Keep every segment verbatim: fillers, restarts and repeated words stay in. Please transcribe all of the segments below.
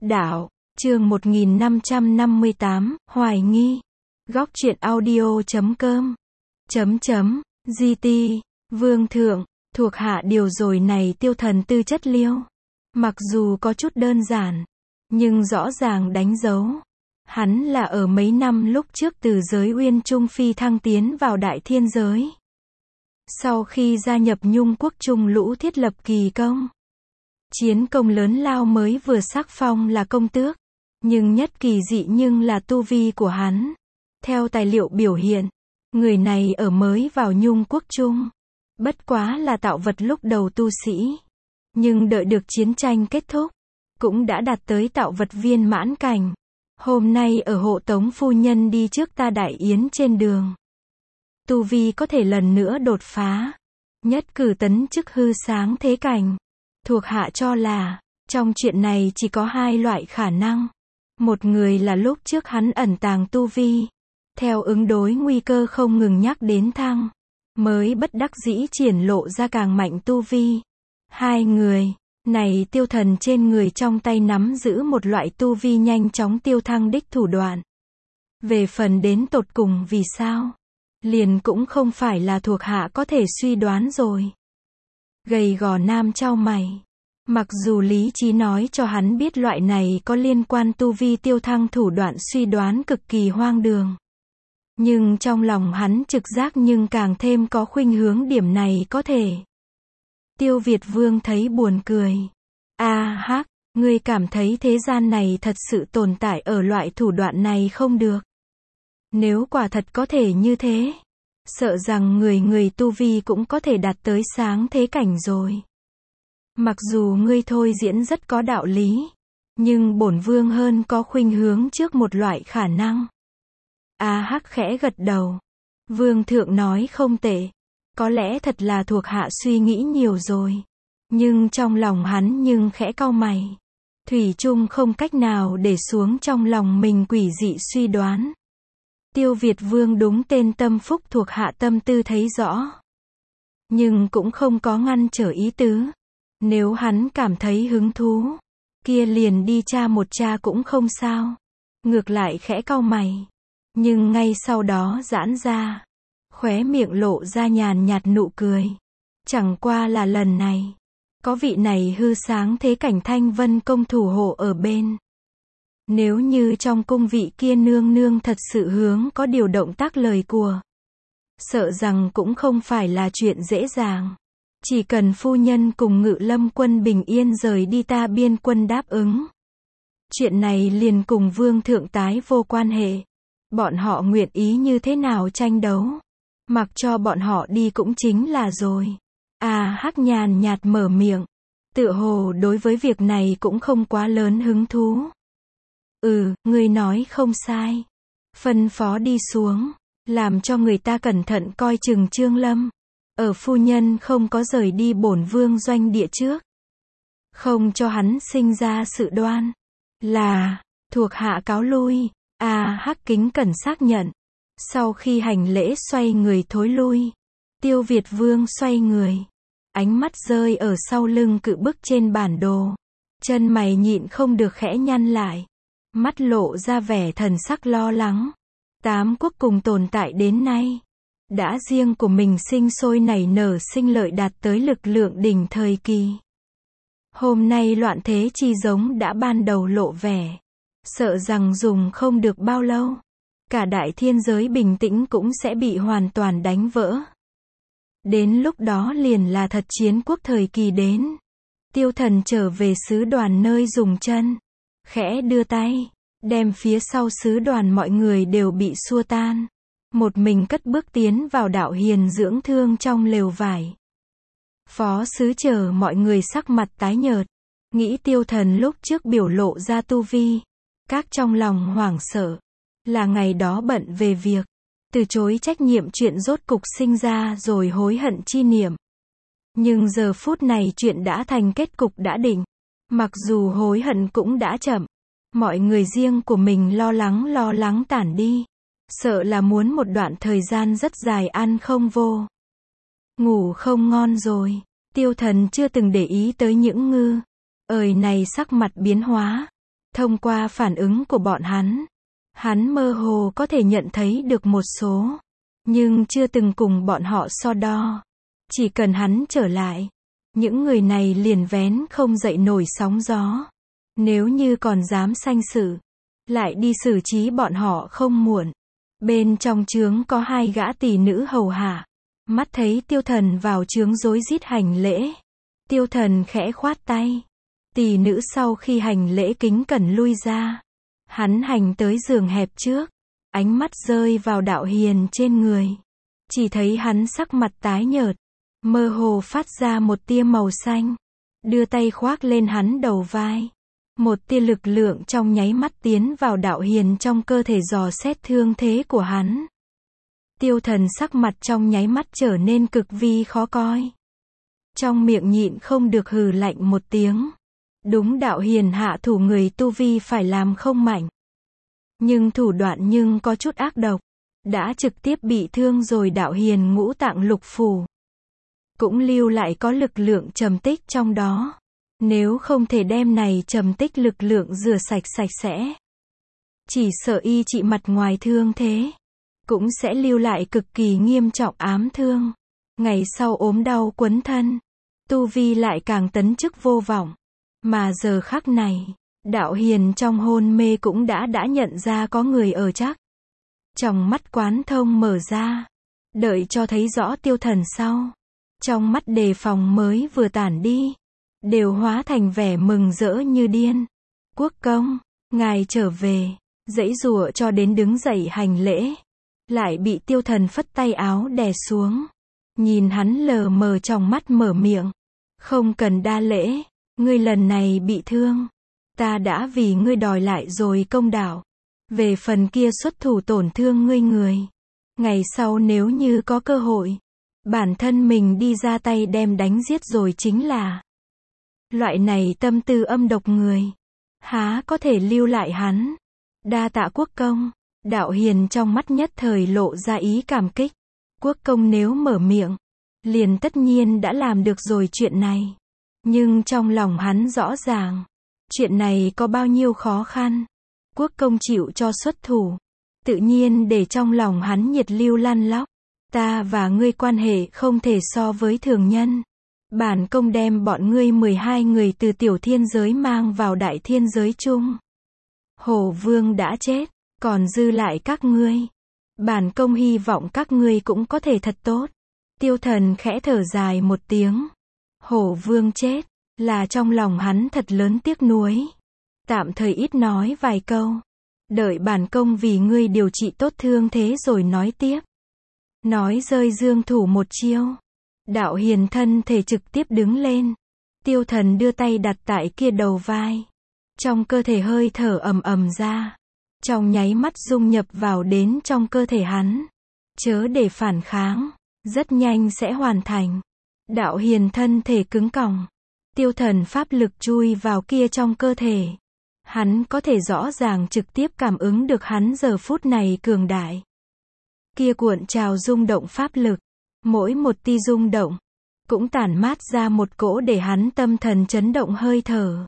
Đạo, chương một nghìn năm trăm năm mươi tám, Hoài nghi. Góc truyện audio chấm com. Chấm chấm, giê tê, Vương thượng, thuộc hạ điều rồi này Tiêu Thần tư chất liêu. Mặc dù có chút đơn giản, nhưng rõ ràng đánh dấu. Hắn là ở mấy năm lúc trước từ giới Uyên Trung phi thăng tiến vào đại thiên giới. Sau khi gia nhập Nhung quốc Trung lũ thiết lập kỳ công. Chiến công lớn lao mới vừa sắc phong là công tước. Nhưng nhất kỳ dị nhưng là tu vi của hắn. Theo tài liệu biểu hiện, người này ở mới vào Nhung quốc Trung. Bất quá là tạo vật lúc đầu tu sĩ. Nhưng đợi được chiến tranh kết thúc, cũng đã đạt tới tạo vật viên mãn cảnh. Hôm nay ở hộ tống phu nhân đi trước ta đại yến trên đường. Tu vi có thể lần nữa đột phá. Nhất cử tấn chức hư sáng thế cảnh. Thuộc hạ cho là, trong chuyện này chỉ có hai loại khả năng. Một người là lúc trước hắn ẩn tàng tu vi. Theo ứng đối nguy cơ không ngừng nhắc đến thăng. Mới bất đắc dĩ triển lộ ra càng mạnh tu vi. Hai người, này Tiêu Thần trên người trong tay nắm giữ một loại tu vi nhanh chóng tiêu thăng đích thủ đoạn. Về phần đến tột cùng vì sao? Liền cũng không phải là thuộc hạ có thể suy đoán rồi. Gầy gò nam chau mày. Mặc dù lý trí nói cho hắn biết loại này có liên quan tu vi tiêu thăng thủ đoạn suy đoán cực kỳ hoang đường. Nhưng trong lòng hắn trực giác nhưng càng thêm có khuynh hướng điểm này có thể. Tiêu Việt Vương thấy buồn cười. A hắc, ngươi cảm thấy thế gian này thật sự tồn tại ở loại thủ đoạn này không được. Nếu quả thật có thể như thế, sợ rằng người người tu vi cũng có thể đạt tới sáng thế cảnh rồi. Mặc dù ngươi thôi diễn rất có đạo lý, nhưng bổn vương hơn có khuynh hướng trước một loại khả năng. A hắc khẽ gật đầu. Vương thượng nói không tệ. Có lẽ thật là thuộc hạ suy nghĩ nhiều rồi. Nhưng trong lòng hắn nhưng khẽ cau mày. Thủy chung không cách nào để xuống trong lòng mình quỷ dị suy đoán. Tiêu Việt Vương đúng tên tâm phúc thuộc hạ tâm tư thấy rõ. Nhưng cũng không có ngăn trở ý tứ. Nếu hắn cảm thấy hứng thú, kia liền đi tra một tra cũng không sao. Ngược lại khẽ cau mày. Nhưng ngay sau đó giãn ra. Khóe miệng lộ ra nhàn nhạt nụ cười. Chẳng qua là lần này. Có vị này hư sáng thế cảnh Thanh Vân công thủ hộ ở bên. Nếu như trong cung vị kia nương nương thật sự hướng có điều động tác lời của. Sợ rằng cũng không phải là chuyện dễ dàng. Chỉ cần phu nhân cùng Ngự Lâm quân bình yên rời đi ta biên quân đáp ứng. Chuyện này liền cùng vương thượng tái vô quan hệ. Bọn họ nguyện ý như thế nào tranh đấu. Mặc cho bọn họ đi cũng chính là rồi. À hắc nhàn nhạt mở miệng. Tựa hồ đối với việc này cũng không quá lớn hứng thú. Ừ, ngươi nói không sai. Phân phó đi xuống. Làm cho người ta cẩn thận coi chừng Trương Lâm. Ở phu nhân không có rời đi bổn vương doanh địa trước. Không cho hắn sinh ra sự đoan. Là, thuộc hạ cáo lui. À hắc kính cẩn xác nhận. Sau khi hành lễ xoay người thối lui. Tiêu Việt Vương xoay người. Ánh mắt rơi ở sau lưng cự bức trên bản đồ. Chân mày nhịn không được khẽ nhăn lại. Mắt lộ ra vẻ thần sắc lo lắng. Tám quốc cùng tồn tại đến nay. Đã riêng của mình sinh sôi nảy nở sinh lợi đạt tới lực lượng đỉnh thời kỳ. Hôm nay loạn thế chi giống đã ban đầu lộ vẻ. Sợ rằng dùng không được bao lâu. Cả đại thiên giới bình tĩnh cũng sẽ bị hoàn toàn đánh vỡ. Đến lúc đó liền là thật chiến quốc thời kỳ đến. Tiêu Thần trở về sứ đoàn nơi dùng chân. Khẽ đưa tay. Đem phía sau sứ đoàn mọi người đều bị xua tan. Một mình cất bước tiến vào đạo hiền dưỡng thương trong lều vải. Phó sứ chờ mọi người sắc mặt tái nhợt. Nghĩ Tiêu Thần lúc trước biểu lộ ra tu vi. Các trong lòng hoảng sợ. Là ngày đó bận về việc. Từ chối trách nhiệm chuyện rốt cục sinh ra rồi hối hận chi niệm. Nhưng giờ phút này chuyện đã thành kết cục đã định. Mặc dù hối hận cũng đã chậm. Mọi người riêng của mình lo lắng lo lắng tản đi. Sợ là muốn một đoạn thời gian rất dài ăn không vô. Ngủ không ngon rồi. Tiêu Thần chưa từng để ý tới những ngư. Ời này sắc mặt biến hóa. Thông qua phản ứng của bọn hắn, hắn mơ hồ có thể nhận thấy được một số, nhưng chưa từng cùng bọn họ so đo. Chỉ cần hắn trở lại, những người này liền vén không dậy nổi sóng gió. Nếu như còn dám sanh sự, lại đi xử trí bọn họ không muộn. Bên trong trướng có hai gã tỷ nữ hầu hạ. Mắt thấy Tiêu Thần vào trướng rối rít hành lễ. Tiêu Thần khẽ khoát tay. Tỷ nữ sau khi hành lễ kính cẩn lui ra. Hắn hành tới giường hẹp trước. Ánh mắt rơi vào Đạo Hiền trên người. Chỉ thấy hắn sắc mặt tái nhợt. Mơ hồ phát ra một tia màu xanh. Đưa tay khoác lên hắn đầu vai. Một tia lực lượng trong nháy mắt tiến vào Đạo Hiền trong cơ thể dò xét thương thế của hắn. Tiêu Thần sắc mặt trong nháy mắt trở nên cực vi khó coi. Trong miệng nhịn không được hừ lạnh một tiếng. Đúng, Đạo Hiền hạ thủ người tu vi phải làm không mạnh. Nhưng thủ đoạn nhưng có chút ác độc. Đã trực tiếp bị thương rồi Đạo Hiền ngũ tạng lục phủ. Cũng lưu lại có lực lượng trầm tích trong đó. Nếu không thể đem này trầm tích lực lượng rửa sạch sạch sẽ. Chỉ sợ y trị mặt ngoài thương thế. Cũng sẽ lưu lại cực kỳ nghiêm trọng ám thương. Ngày sau ốm đau quấn thân. Tu vi lại càng tấn chức vô vọng. Mà giờ khắc này, Đạo Hiền trong hôn mê cũng đã đã nhận ra có người ở chắc. Trong mắt quán thông mở ra. Đợi cho thấy rõ Tiêu Thần sau. Trong mắt đề phòng mới vừa tản đi. Đều hóa thành vẻ mừng rỡ như điên. Quốc công, ngài trở về. Giãy giụa cho đến đứng dậy hành lễ. Lại bị Tiêu Thần phất tay áo đè xuống. Nhìn hắn lờ mờ trong mắt mở miệng. Không cần đa lễ. Ngươi lần này bị thương. Ta đã vì ngươi đòi lại rồi công đạo. Về phần kia xuất thủ tổn thương ngươi người. Ngày sau nếu như có cơ hội. Bản thân mình đi ra tay đem đánh giết rồi chính là. Loại này tâm tư âm độc người. Há có thể lưu lại hắn. Đa tạ quốc công. Đạo Hiền trong mắt nhất thời lộ ra ý cảm kích. Quốc công nếu mở miệng. Liền tất nhiên đã làm được rồi chuyện này. Nhưng trong lòng hắn rõ ràng. Chuyện này có bao nhiêu khó khăn. Quốc công chịu cho xuất thủ. Tự nhiên để trong lòng hắn nhiệt lưu lăn lóc. Ta và ngươi quan hệ không thể so với thường nhân. Bản công đem bọn ngươi mười hai người từ tiểu thiên giới mang vào đại thiên giới chung. Hổ vương đã chết, còn dư lại các ngươi. Bản công hy vọng các ngươi cũng có thể thật tốt. Tiêu Thần khẽ thở dài một tiếng. Hổ vương chết, là trong lòng hắn thật lớn tiếc nuối. Tạm thời ít nói vài câu. Đợi bản công vì ngươi điều trị tốt thương thế rồi nói tiếp. Nói rơi dương thủ một chiêu. Đạo Hiền thân thể trực tiếp đứng lên. Tiêu Thần đưa tay đặt tại kia đầu vai. Trong cơ thể hơi thở ầm ầm ra. Trong nháy mắt dung nhập vào đến trong cơ thể hắn. Chớ để phản kháng. Rất nhanh sẽ hoàn thành. Đạo Hiền thân thể cứng còng. Tiêu Thần pháp lực chui vào kia trong cơ thể. Hắn có thể rõ ràng trực tiếp cảm ứng được hắn giờ phút này cường đại. Kia cuộn trào rung động pháp lực. Mỗi một tia rung động. Cũng tản mát ra một cỗ để hắn tâm thần chấn động hơi thở.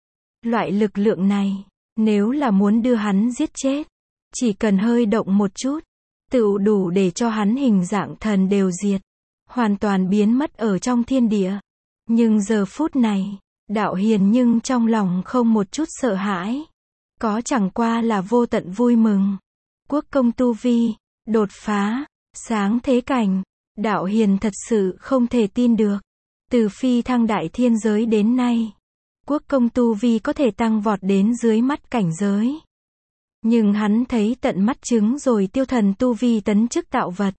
Loại lực lượng này. Nếu là muốn đưa hắn giết chết. Chỉ cần hơi động một chút. Tựu đủ để cho hắn hình dạng thần đều diệt. Hoàn toàn biến mất ở trong thiên địa. Nhưng giờ phút này. Đạo Hiền nhưng trong lòng không một chút sợ hãi. Có chẳng qua là vô tận vui mừng. Quốc công tu vi. Đột phá. Sáng thế cảnh. Đạo Hiền thật sự không thể tin được. Từ phi thăng đại thiên giới đến nay. Quốc công tu vi có thể tăng vọt đến dưới mắt cảnh giới. Nhưng hắn thấy tận mắt chứng rồi Tiêu Thần tu vi tấn chức tạo vật.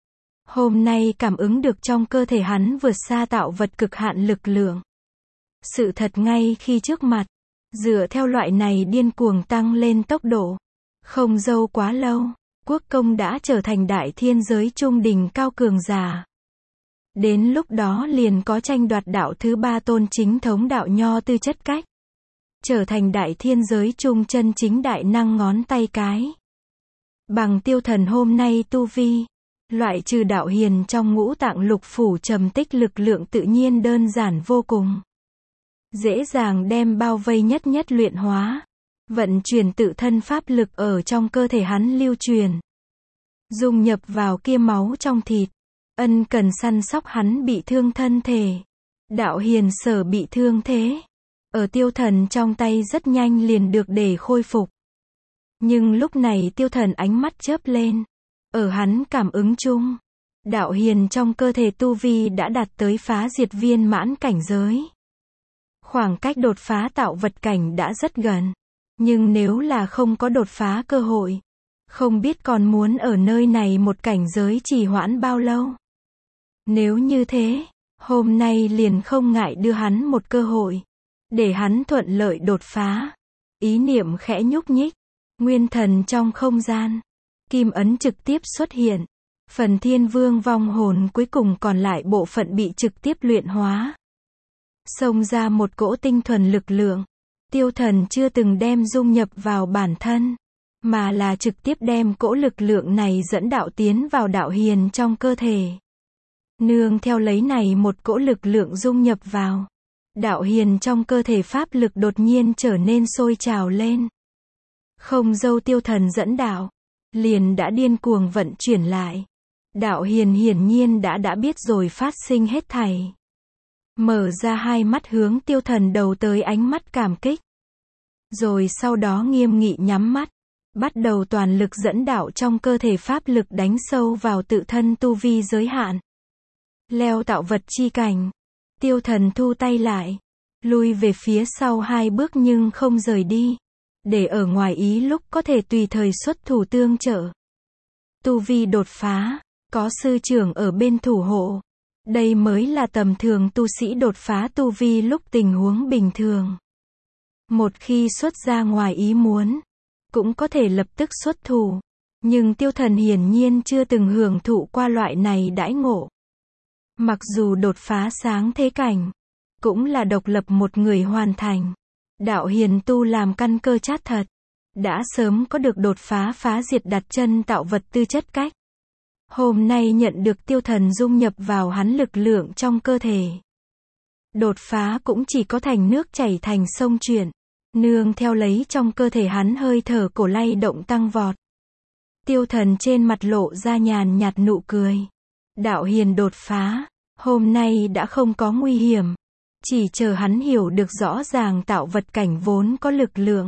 Hôm nay cảm ứng được trong cơ thể hắn vượt xa tạo vật cực hạn lực lượng. Sự thật ngay khi trước mặt. Dựa theo loại này điên cuồng tăng lên tốc độ. Không dâu quá lâu. Quốc công đã trở thành đại thiên giới trung đỉnh cao cường giả. Đến lúc đó liền có tranh đoạt đạo thứ ba tôn chính thống đạo nho tư chất cách. Trở thành đại thiên giới trung chân chính đại năng ngón tay cái. Bằng Tiêu Thần hôm nay tu vi. Loại trừ Đạo Hiền trong ngũ tạng lục phủ trầm tích lực lượng tự nhiên đơn giản vô cùng. Dễ dàng đem bao vây nhất nhất luyện hóa. vận chuyển tự thân pháp lực ở trong cơ thể hắn lưu truyền, dung nhập vào kia máu trong thịt, ân cần săn sóc hắn bị thương thân thể. Đạo hiền sở bị thương thế, ở tiêu thần trong tay rất nhanh liền được để khôi phục. Nhưng lúc này tiêu thần ánh mắt chớp lên, ở hắn cảm ứng chung, đạo hiền trong cơ thể tu vi đã đạt tới phá diệt viên mãn cảnh giới. Khoảng cách đột phá tạo vật cảnh đã rất gần, nhưng nếu là không có đột phá cơ hội, không biết còn muốn ở nơi này một cảnh giới trì hoãn bao lâu. Nếu như thế, hôm nay liền không ngại đưa hắn một cơ hội, để hắn thuận lợi đột phá. Ý niệm khẽ nhúc nhích, nguyên thần trong không gian, kim ấn trực tiếp xuất hiện, phần thiên vương vong hồn cuối cùng còn lại bộ phận bị trực tiếp luyện hóa. Xông ra một cỗ tinh thuần lực lượng, tiêu thần chưa từng đem dung nhập vào bản thân, mà là trực tiếp đem cỗ lực lượng này dẫn đạo tiến vào đạo hiền trong cơ thể. Nương theo lấy này một cỗ lực lượng dung nhập vào, đạo hiền trong cơ thể pháp lực đột nhiên trở nên sôi trào lên. Không dâu tiêu thần dẫn đạo, liền đã điên cuồng vận chuyển lại. Đạo hiền hiển nhiên đã đã biết rồi phát sinh hết thảy. Mở ra hai mắt hướng tiêu thần đầu tới ánh mắt cảm kích. Rồi sau đó nghiêm nghị nhắm mắt, bắt đầu toàn lực dẫn đạo trong cơ thể pháp lực đánh sâu vào tự thân tu vi giới hạn. Leo tạo vật chi cảnh, tiêu thần thu tay lại, lui về phía sau hai bước nhưng không rời đi, để ở ngoài ý lúc có thể tùy thời xuất thủ tương trợ. Tu vi đột phá, có sư trưởng ở bên thủ hộ. Đây mới là tầm thường tu sĩ đột phá tu vi lúc tình huống bình thường. Một khi xuất ra ngoài ý muốn, cũng có thể lập tức xuất thủ. Nhưng tiêu thần hiển nhiên chưa từng hưởng thụ qua loại này đãi ngộ. Mặc dù đột phá sáng thế cảnh, cũng là độc lập một người hoàn thành. Đạo hiền tu làm căn cơ chát thật, đã sớm có được đột phá phá diệt đặt chân tạo vật tư chất cách. Hôm nay nhận được tiêu thần dung nhập vào hắn lực lượng trong cơ thể. Đột phá cũng chỉ có thành nước chảy thành sông chuyển, nương theo lấy trong cơ thể hắn hơi thở cổ lay động tăng vọt. Tiêu thần trên mặt lộ ra nhàn nhạt nụ cười. Đạo hiền đột phá, hôm nay đã không có nguy hiểm. Chỉ chờ hắn hiểu được rõ ràng tạo vật cảnh vốn có lực lượng.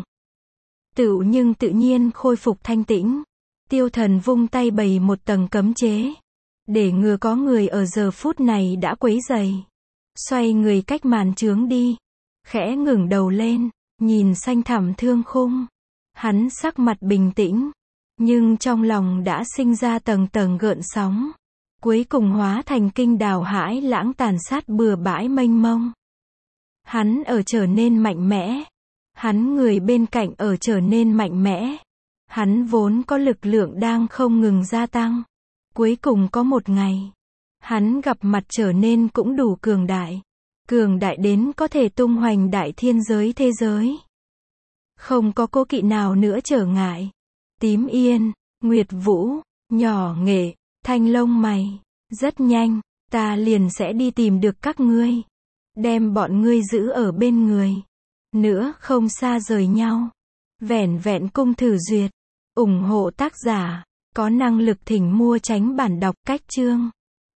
Tự nhưng tự nhiên khôi phục thanh tĩnh. Tiêu thần vung tay bày một tầng cấm chế, để ngừa có người ở giờ phút này đã quấy rầy. Xoay người cách màn chướng đi, khẽ ngẩng đầu lên, nhìn xanh thẳm thương khung. Hắn sắc mặt bình tĩnh, nhưng trong lòng đã sinh ra tầng tầng gợn sóng, cuối cùng hóa thành kinh đào hãi lãng tàn sát bừa bãi mênh mông. Hắn ở trở nên mạnh mẽ, hắn người bên cạnh ở trở nên mạnh mẽ. Hắn vốn có lực lượng đang không ngừng gia tăng. Cuối cùng có một ngày, hắn gặp mặt trở nên cũng đủ cường đại. Cường đại đến có thể tung hoành đại thiên giới thế giới. Không có cố kỵ nào nữa trở ngại. Tím Yên, Nguyệt Vũ, Nhỏ Nghệ, Thanh Lông Mày. Rất nhanh, ta liền sẽ đi tìm được các ngươi. Đem bọn ngươi giữ ở bên người. Nữa không xa rời nhau. Vẻn vẹn cung thử duyệt. ủng hộ tác giả, có năng lực thỉnh mua tránh bản đọc cách chương.